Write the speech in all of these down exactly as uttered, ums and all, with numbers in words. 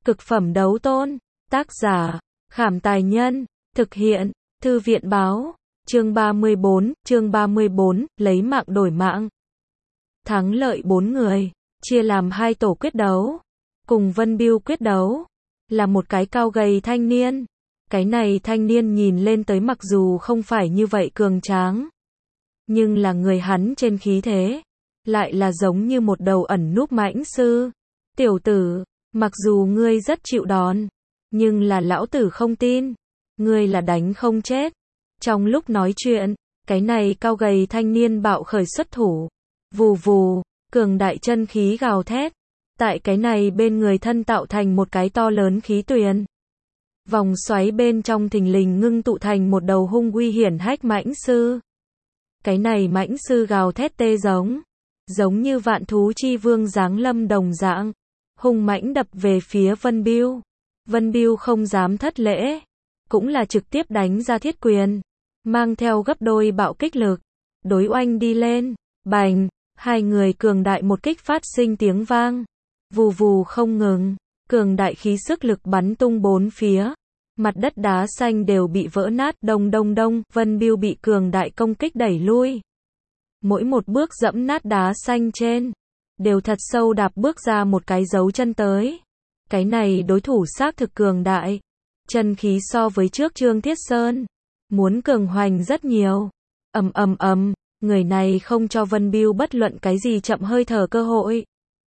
Cực phẩm đấu tôn. Tác giả, Khảm Tài Nhân. Thực hiện, Thư viện Báo. Chương ba mươi bốn, chương ba mươi bốn, lấy mạng đổi mạng. Thắng lợi bốn người, chia làm hai tổ quyết đấu. Cùng Vân Bưu quyết đấu, là một cái cao gầy thanh niên. Cái này thanh niên nhìn lên tới mặc dù không phải như vậy cường tráng, nhưng là người hắn trên khí thế, lại là giống như một đầu ẩn núp mãnh sư. Tiểu tử, mặc dù ngươi rất chịu đòn, nhưng là lão tử không tin, ngươi là đánh không chết. Trong lúc nói chuyện, cái này cao gầy thanh niên bạo khởi xuất thủ. Vù vù, cường đại chân khí gào thét. Tại cái này bên người thân tạo thành một cái to lớn khí tuyền. Vòng xoáy bên trong thình lình ngưng tụ thành một đầu hung uy hiển hách mãnh sư. Cái này mãnh sư gào thét tê giống, giống như vạn thú chi vương giáng lâm đồng dạng, hung mãnh đập về phía Vân Bưu. Vân Bưu không dám thất lễ, cũng là trực tiếp đánh ra thiết quyền, mang theo gấp đôi bạo kích lực, đối oanh đi lên. Bành, hai người cường đại một kích phát sinh tiếng vang, vù vù không ngừng, cường đại khí sức lực bắn tung bốn phía, mặt đất đá xanh đều bị vỡ nát. Đông đông đông, Vân Bưu bị cường đại công kích đẩy lui. Mỗi một bước dẫm nát đá xanh trên, đều thật sâu đạp bước ra một cái dấu chân tới. Cái này đối thủ xác thực cường đại, chân khí so với trước Trương Thiết Sơn muốn cường hoành rất nhiều. Ầm ầm ầm, người này không cho Vân Bưu bất luận cái gì chậm hơi thở cơ hội,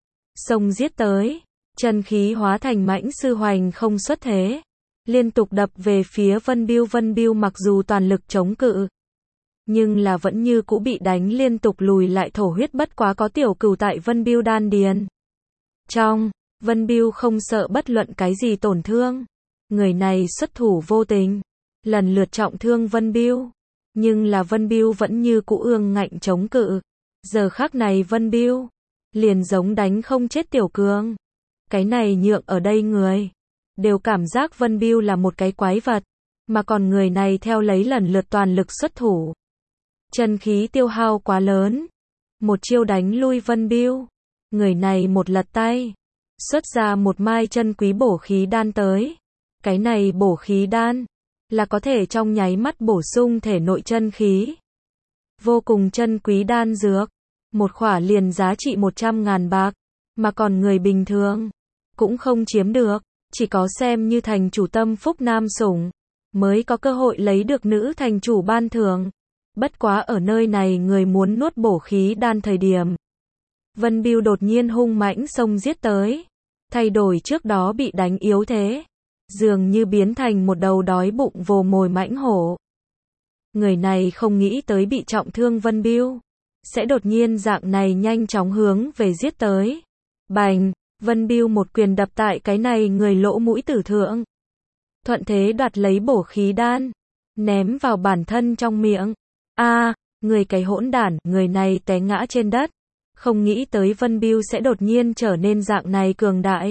xông giết tới, chân khí hóa thành mãnh sư hoành không xuất thế, liên tục đập về phía Vân Bưu. Vân Bưu mặc dù toàn lực chống cự, nhưng là vẫn như cũ bị đánh liên tục lùi lại, thổ huyết. Bất quá có tiểu cửu tại Vân Bưu đan điền trong, Vân Bưu không sợ bất luận cái gì tổn thương. Người này xuất thủ vô tình, lần lượt trọng thương Vân Bưu, nhưng là Vân Bưu vẫn như cũ ương ngạnh chống cự. Giờ khắc này Vân Bưu liền giống đánh không chết tiểu cường. Cái này nhượng ở đây người đều cảm giác Vân Bưu là một cái quái vật, mà còn người này theo lấy lần lượt toàn lực xuất thủ, chân khí tiêu hao quá lớn, một chiêu đánh lui Vân Bưu. Người này một lật tay, xuất ra một mai chân quý bổ khí đan tới. Cái này bổ khí đan là có thể trong nháy mắt bổ sung thể nội chân khí, vô cùng chân quý đan dược, một khỏa liền giá trị một trăm ngàn bạc, mà còn người bình thường cũng không chiếm được, chỉ có xem như thành chủ tâm phúc nam sủng mới có cơ hội lấy được nữ thành chủ ban thưởng. Bất quá ở nơi này người muốn nuốt bổ khí đan thời điểm, Vân Bưu đột nhiên hung mãnh xông giết tới, thay đổi trước đó bị đánh yếu thế, dường như biến thành một đầu đói bụng vồ mồi mãnh hổ. Người này không nghĩ tới bị trọng thương Vân Bưu sẽ đột nhiên dạng này nhanh chóng hướng về giết tới. Bành, Vân Bưu một quyền đập tại cái này người lỗ mũi tử thượng, thuận thế đoạt lấy bổ khí đan, ném vào bản thân trong miệng. A, à, người cái hỗn đản, người này té ngã trên đất, không nghĩ tới Vân Bưu sẽ đột nhiên trở nên dạng này cường đại.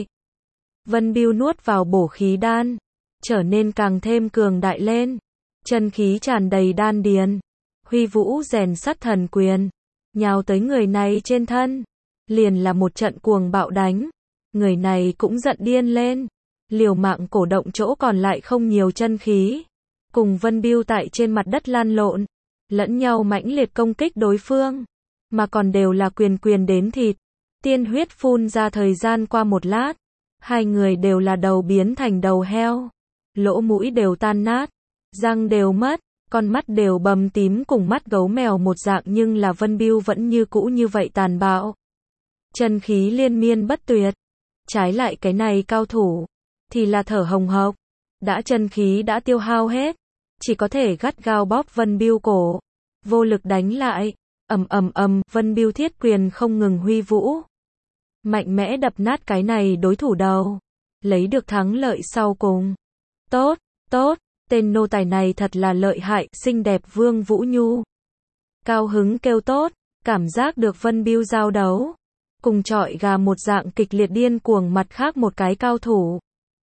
Vân Bưu nuốt vào bổ khí đan, trở nên càng thêm cường đại lên, chân khí tràn đầy đan điền, huy vũ rèn sắt thần quyền, nhào tới người này trên thân, liền là một trận cuồng bạo đánh. Người này cũng giận điên lên, liều mạng cổ động chỗ còn lại không nhiều chân khí, cùng Vân Bưu tại trên mặt đất lan lộn, lẫn nhau mãnh liệt công kích đối phương, mà còn đều là quyền quyền đến thịt, tiên huyết phun ra. Thời gian qua một lát, hai người đều là đầu biến thành đầu heo, lỗ mũi đều tan nát, răng đều mất, con mắt đều bầm tím cùng mắt gấu mèo một dạng, nhưng là Vân Bưu vẫn như cũ như vậy tàn bạo, chân khí liên miên bất tuyệt. Trái lại cái này cao thủ thì là thở hồng hộc, đã chân khí đã tiêu hao hết, chỉ có thể gắt gao bóp Vân Bưu cổ, vô lực đánh lại. Ầm ầm ầm, Vân Bưu thiết quyền không ngừng huy vũ, mạnh mẽ đập nát cái này đối thủ đầu, lấy được thắng lợi sau cùng. Tốt, tốt, tên nô tài này thật là lợi hại. Xinh đẹp Vương Vũ Nhu cao hứng kêu tốt, cảm giác được Vân Bưu giao đấu cùng trọi gà một dạng kịch liệt điên cuồng. Mặt khác một cái cao thủ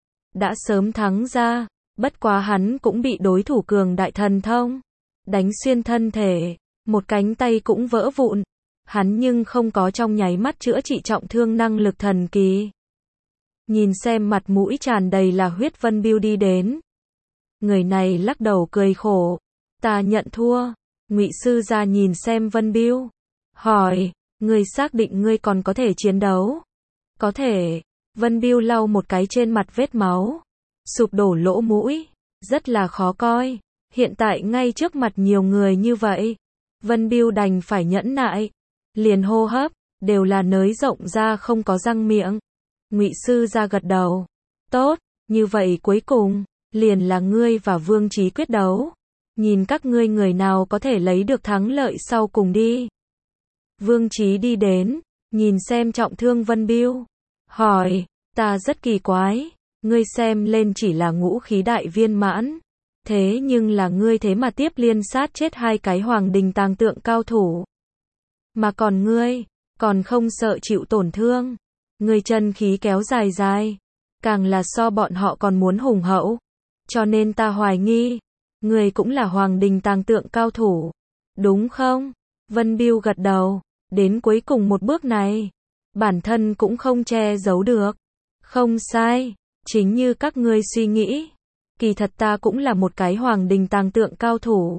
đã sớm thắng ra, bất quá hắn cũng bị đối thủ cường đại thần thông đánh xuyên thân thể, một cánh tay cũng vỡ vụn. Hắn nhưng không có trong nháy mắt chữa trị trọng thương năng lực thần kỳ. nhìn xem mặt mũi tràn đầy là huyết Vân Biêu đi đến. Người này lắc đầu cười khổ, ta nhận thua. Ngụy sư gia nhìn xem Vân Biêu, hỏi, ngươi xác định ngươi còn có thể chiến đấu? Có thể. Vân Biêu lau một cái trên mặt vết máu, sụp đổ lỗ mũi, rất là khó coi. Hiện tại ngay trước mặt nhiều người như vậy, Vân Biêu đành phải nhẫn nại, liền hô hấp đều là nới rộng ra không có răng miệng. Ngụy sư gia gật đầu, tốt, như vậy cuối cùng liền là ngươi và Vương Chí quyết đấu, nhìn các ngươi người nào có thể lấy được thắng lợi sau cùng đi. Vương Chí đi đến, nhìn xem trọng thương Vân Biêu, hỏi, ta rất kỳ quái, ngươi xem lên chỉ là ngũ khí đại viên mãn, thế nhưng là ngươi thế mà tiếp liên sát chết hai cái hoàng đình tàng tượng cao thủ. Mà còn ngươi, còn không sợ chịu tổn thương, ngươi chân khí kéo dài dài, càng là so bọn họ còn muốn hùng hậu, cho nên ta hoài nghi, ngươi cũng là hoàng đình tàng tượng cao thủ, đúng không? Vân Biêu gật đầu, đến cuối cùng một bước này, bản thân cũng không che giấu được. Không sai, chính như các ngươi suy nghĩ, kỳ thật ta cũng là một cái hoàng đình tàng tượng cao thủ.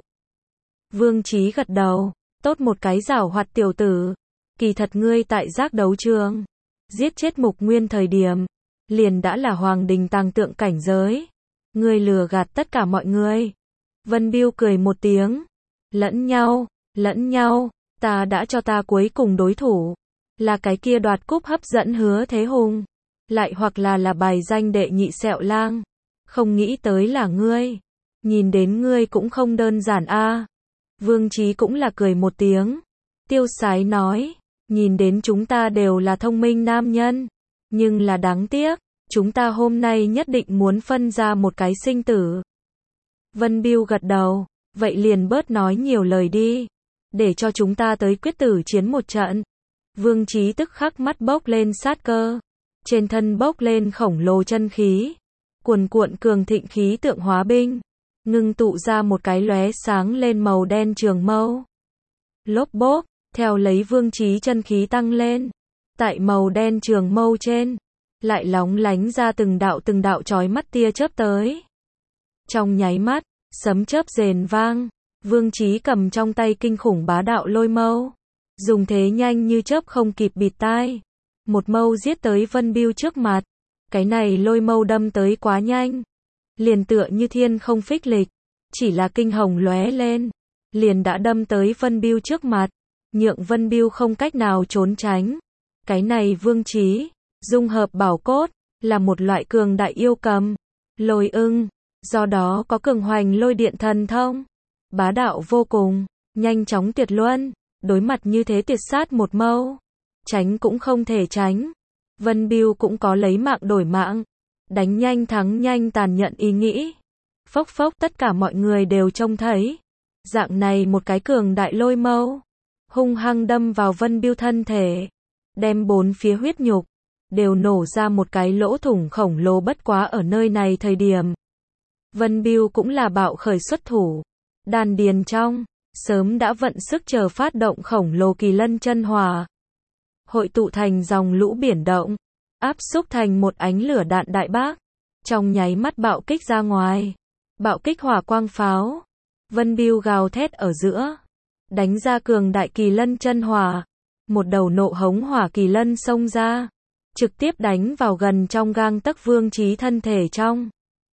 Vương Chí gật đầu, tốt một cái giảo hoạt tiểu tử, kỳ thật ngươi tại giác đấu trường, giết chết Mục Nguyên thời điểm, liền đã là hoàng đình tàng tượng cảnh giới, ngươi lừa gạt tất cả mọi người. Vân Biêu cười một tiếng, lẫn nhau, lẫn nhau, ta đã cho ta cuối cùng đối thủ, là cái kia đoạt cúp hấp dẫn Hứa Thế Hùng, lại hoặc là là bài danh đệ nhị Sẹo Lang, không nghĩ tới là ngươi, nhìn đến ngươi cũng không đơn giản a. Vương Chí cũng là cười một tiếng, tiêu sái nói, nhìn đến chúng ta đều là thông minh nam nhân, nhưng là đáng tiếc, chúng ta hôm nay nhất định muốn phân ra một cái sinh tử. Vân Biêu gật đầu, vậy liền bớt nói nhiều lời đi, để cho chúng ta tới quyết tử chiến một trận. Vương Chí tức khắc mắt bốc lên sát cơ, trên thân bốc lên khổng lồ chân khí, cuồn cuộn cường thịnh khí tượng hóa binh, ngưng tụ ra một cái lóe sáng lên màu đen trường mâu. Lốp bốp, theo lấy Vương Chí chân khí tăng lên, tại màu đen trường mâu trên, lại lóng lánh ra từng đạo từng đạo chói mắt tia chớp tới. Trong nháy mắt, sấm chớp rền vang, Vương Chí cầm trong tay kinh khủng bá đạo lôi mâu, dùng thế nhanh như chớp không kịp bịt tai, một mâu giết tới Vân Biêu trước mặt. Cái này lôi mâu đâm tới quá nhanh, liền tựa như thiên không phích lịch, chỉ là kinh hồng lóe lên, liền đã đâm tới Vân Biêu trước mặt, nhượng Vân Biêu không cách nào trốn tránh. Cái này Vương Chí, dung hợp bảo cốt, là một loại cường đại yêu cầm, lôi ưng, do đó có cường hoành lôi điện thần thông, bá đạo vô cùng, nhanh chóng tuyệt luân, đối mặt như thế tuyệt sát một mâu, tránh cũng không thể tránh. Vân Biêu cũng có lấy mạng đổi mạng, đánh nhanh thắng nhanh tàn nhẫn ý nghĩ. Phốc phốc tất cả mọi người đều trông thấy, dạng này một cái cường đại lôi mâu, hung hăng đâm vào Vân Biêu thân thể, đem bốn phía huyết nhục, đều nổ ra một cái lỗ thủng khổng lồ. Bất quá ở nơi này thời điểm, Vân Biêu cũng là bạo khởi xuất thủ, đan điền trong, sớm đã vận sức chờ phát động khổng lồ kỳ lân chân hỏa, hội tụ thành dòng lũ biển động, áp xúc thành một ánh lửa đạn đại bác, trong nháy mắt bạo kích ra ngoài, bạo kích hỏa quang pháo. Vân Biêu gào thét ở giữa, đánh ra cường đại kỳ lân chân hỏa, một đầu nộ hống hỏa kỳ lân xông ra, trực tiếp đánh vào gần trong gang tấc Vương Chí thân thể trong.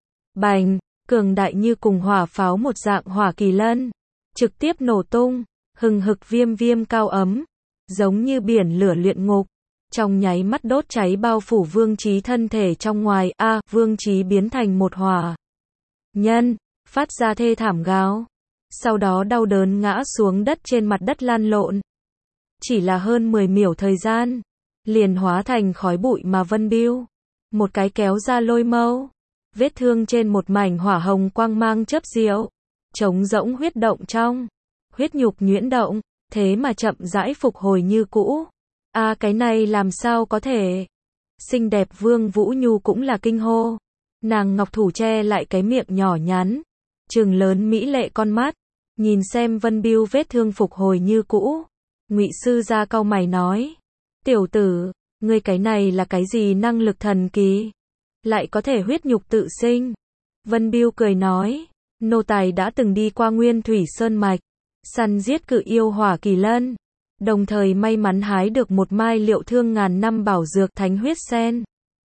Bành, cường đại như cùng hỏa pháo một dạng hỏa kỳ lân, trực tiếp nổ tung, hừng hực viêm viêm cao ấm, giống như biển lửa luyện ngục, trong nháy mắt đốt cháy bao phủ Vương Chí thân thể trong ngoài. A, à, Vương Chí biến thành một hỏa nhân, phát ra thê thảm gào, sau đó đau đớn ngã xuống đất trên mặt đất lăn lộn. Chỉ là hơn mười miểu thời gian, liền hóa thành khói bụi. Mà Vân Biêu, một cái kéo ra lôi mâu, vết thương trên một mảnh hỏa hồng quang mang chớp diệu, trống rỗng huyết động trong, huyết nhục nhuyễn động, thế mà chậm rãi phục hồi như cũ. A, à, cái này làm sao có thể? Xinh đẹp Vương Vũ Nhu cũng là kinh hô, nàng ngọc thủ che lại cái miệng nhỏ nhắn, trừng lớn mỹ lệ con mắt, nhìn xem Vân Biêu vết thương phục hồi như cũ. Ngụy sư gia cau mày nói, tiểu tử, Ngươi cái này là cái gì năng lực thần kỳ? Lại có thể huyết nhục tự sinh. Vân Bưu cười nói, nô tài đã từng đi qua Nguyên Thủy Sơn Mạch, săn giết cự yêu hỏa kỳ lân, đồng thời may mắn hái được một mai liệu thương ngàn năm bảo dược thánh huyết sen.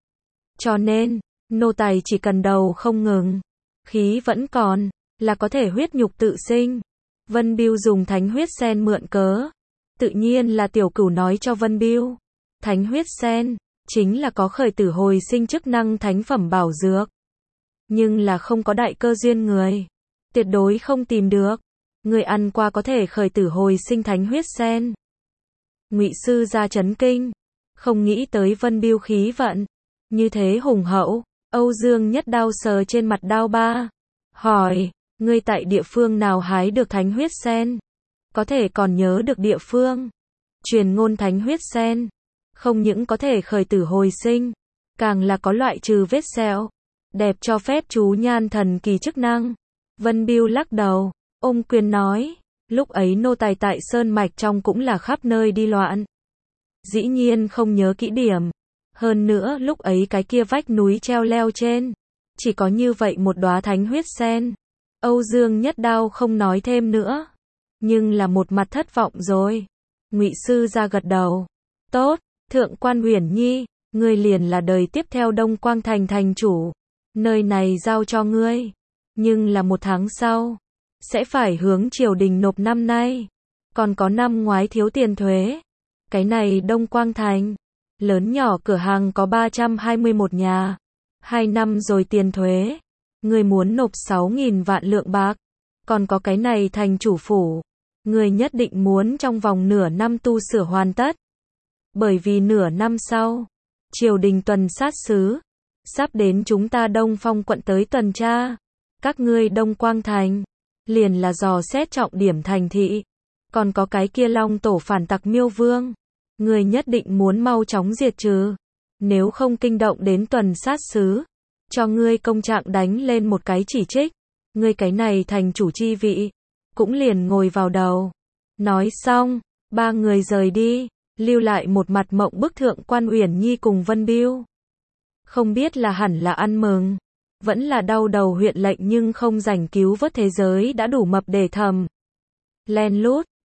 Cho nên, nô tài chỉ cần đầu không ngừng, khí vẫn còn, là có thể huyết nhục tự sinh. Vân Bưu dùng thánh huyết sen mượn cớ. Tự nhiên là Tiểu Cửu nói cho Vân Bưu. Thánh huyết sen, chính là có khởi tử hồi sinh chức năng thánh phẩm bảo dược. Nhưng là không có đại cơ duyên người. Tuyệt đối không tìm được. Người ăn qua có thể khởi tử hồi sinh thánh huyết sen. Ngụy sư ra chấn kinh. Không nghĩ tới Vân Bưu khí vận. Như thế hùng hậu. Âu Dương nhất đao sờ trên mặt đao ba. Hỏi, ngươi tại địa phương nào hái được thánh huyết sen? Có thể còn nhớ được địa phương. Truyền ngôn thánh huyết sen. Không những có thể khởi tử hồi sinh. Càng là có loại trừ vết sẹo. Đẹp cho phép chú nhan thần kỳ chức năng. Vân Bưu lắc đầu. Ôm quyền nói. Lúc ấy nô tài tại Sơn Mạch trong cũng là khắp nơi đi loạn. Dĩ nhiên không nhớ kỹ điểm. Hơn nữa lúc ấy cái kia vách núi treo leo trên. Chỉ có như vậy một đóa thánh huyết sen. Âu Dương nhất đao không nói thêm nữa. Nhưng là một mặt thất vọng rồi. Ngụy sư ra gật đầu. Tốt, Thượng quan Uyển Nhi, ngươi liền là đời tiếp theo Đông Quang Thành thành chủ. Nơi này giao cho ngươi. Nhưng là một tháng sau, sẽ phải hướng triều đình nộp năm nay. Còn có năm ngoái thiếu tiền thuế. Cái này Đông Quang Thành, lớn nhỏ cửa hàng có ba trăm hai mươi mốt nhà. Hai năm rồi tiền thuế. Ngươi muốn nộp sáu nghìn vạn lượng bạc. Còn có cái này thành chủ phủ. Ngươi nhất định muốn trong vòng nửa năm tu sửa hoàn tất. Bởi vì nửa năm sau, triều đình tuần sát sứ sắp đến chúng ta Đông Phong quận tới tuần tra. Các ngươi Đông Quang Thành, liền là dò xét trọng điểm thành thị. Còn có cái kia Long tổ phản tặc Miêu Vương. Ngươi nhất định muốn mau chóng diệt trừ. Nếu không kinh động đến tuần sát sứ, cho ngươi công trạng đánh lên một cái chỉ trích. Ngươi cái này thành chủ chi vị, cũng liền ngồi vào đầu. Nói xong, ba người rời đi, lưu lại một mặt mộng bức Thượng quan Uyển Nhi cùng Vân Bưu. Không biết là hẳn là ăn mừng, vẫn là đau đầu huyện lệnh nhưng không rảnh cứu vớt thế giới đã đủ mập để thầm. Len lút,